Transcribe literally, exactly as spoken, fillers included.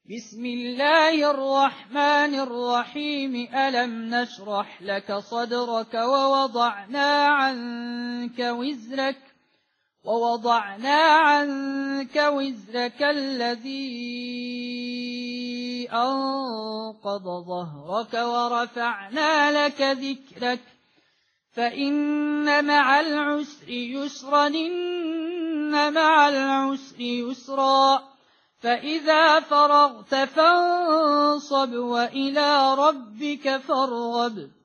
بسم الله الرحمن الرحيم ألم نشرح لك صدرك ووضعنا عنك وزرك ووضعنا عنك وزرك الذي أنقض ظهرك ورفعنا لك ذكرك فإن مع العسر يسرا إن مع العسر يسرا فإذا فرغت فانصب وإلى ربك فارغب